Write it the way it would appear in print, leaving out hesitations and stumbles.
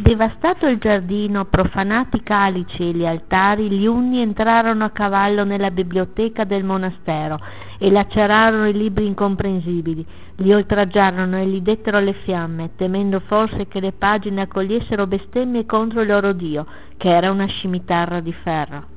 Devastato il giardino, profanati i calici e gli altari, gli Unni entrarono a cavallo nella biblioteca del monastero e lacerarono i libri incomprensibili, li oltraggiarono e li dettero alle fiamme, temendo forse che le pagine accogliessero bestemmie contro il loro Dio, che era una scimitarra di ferro.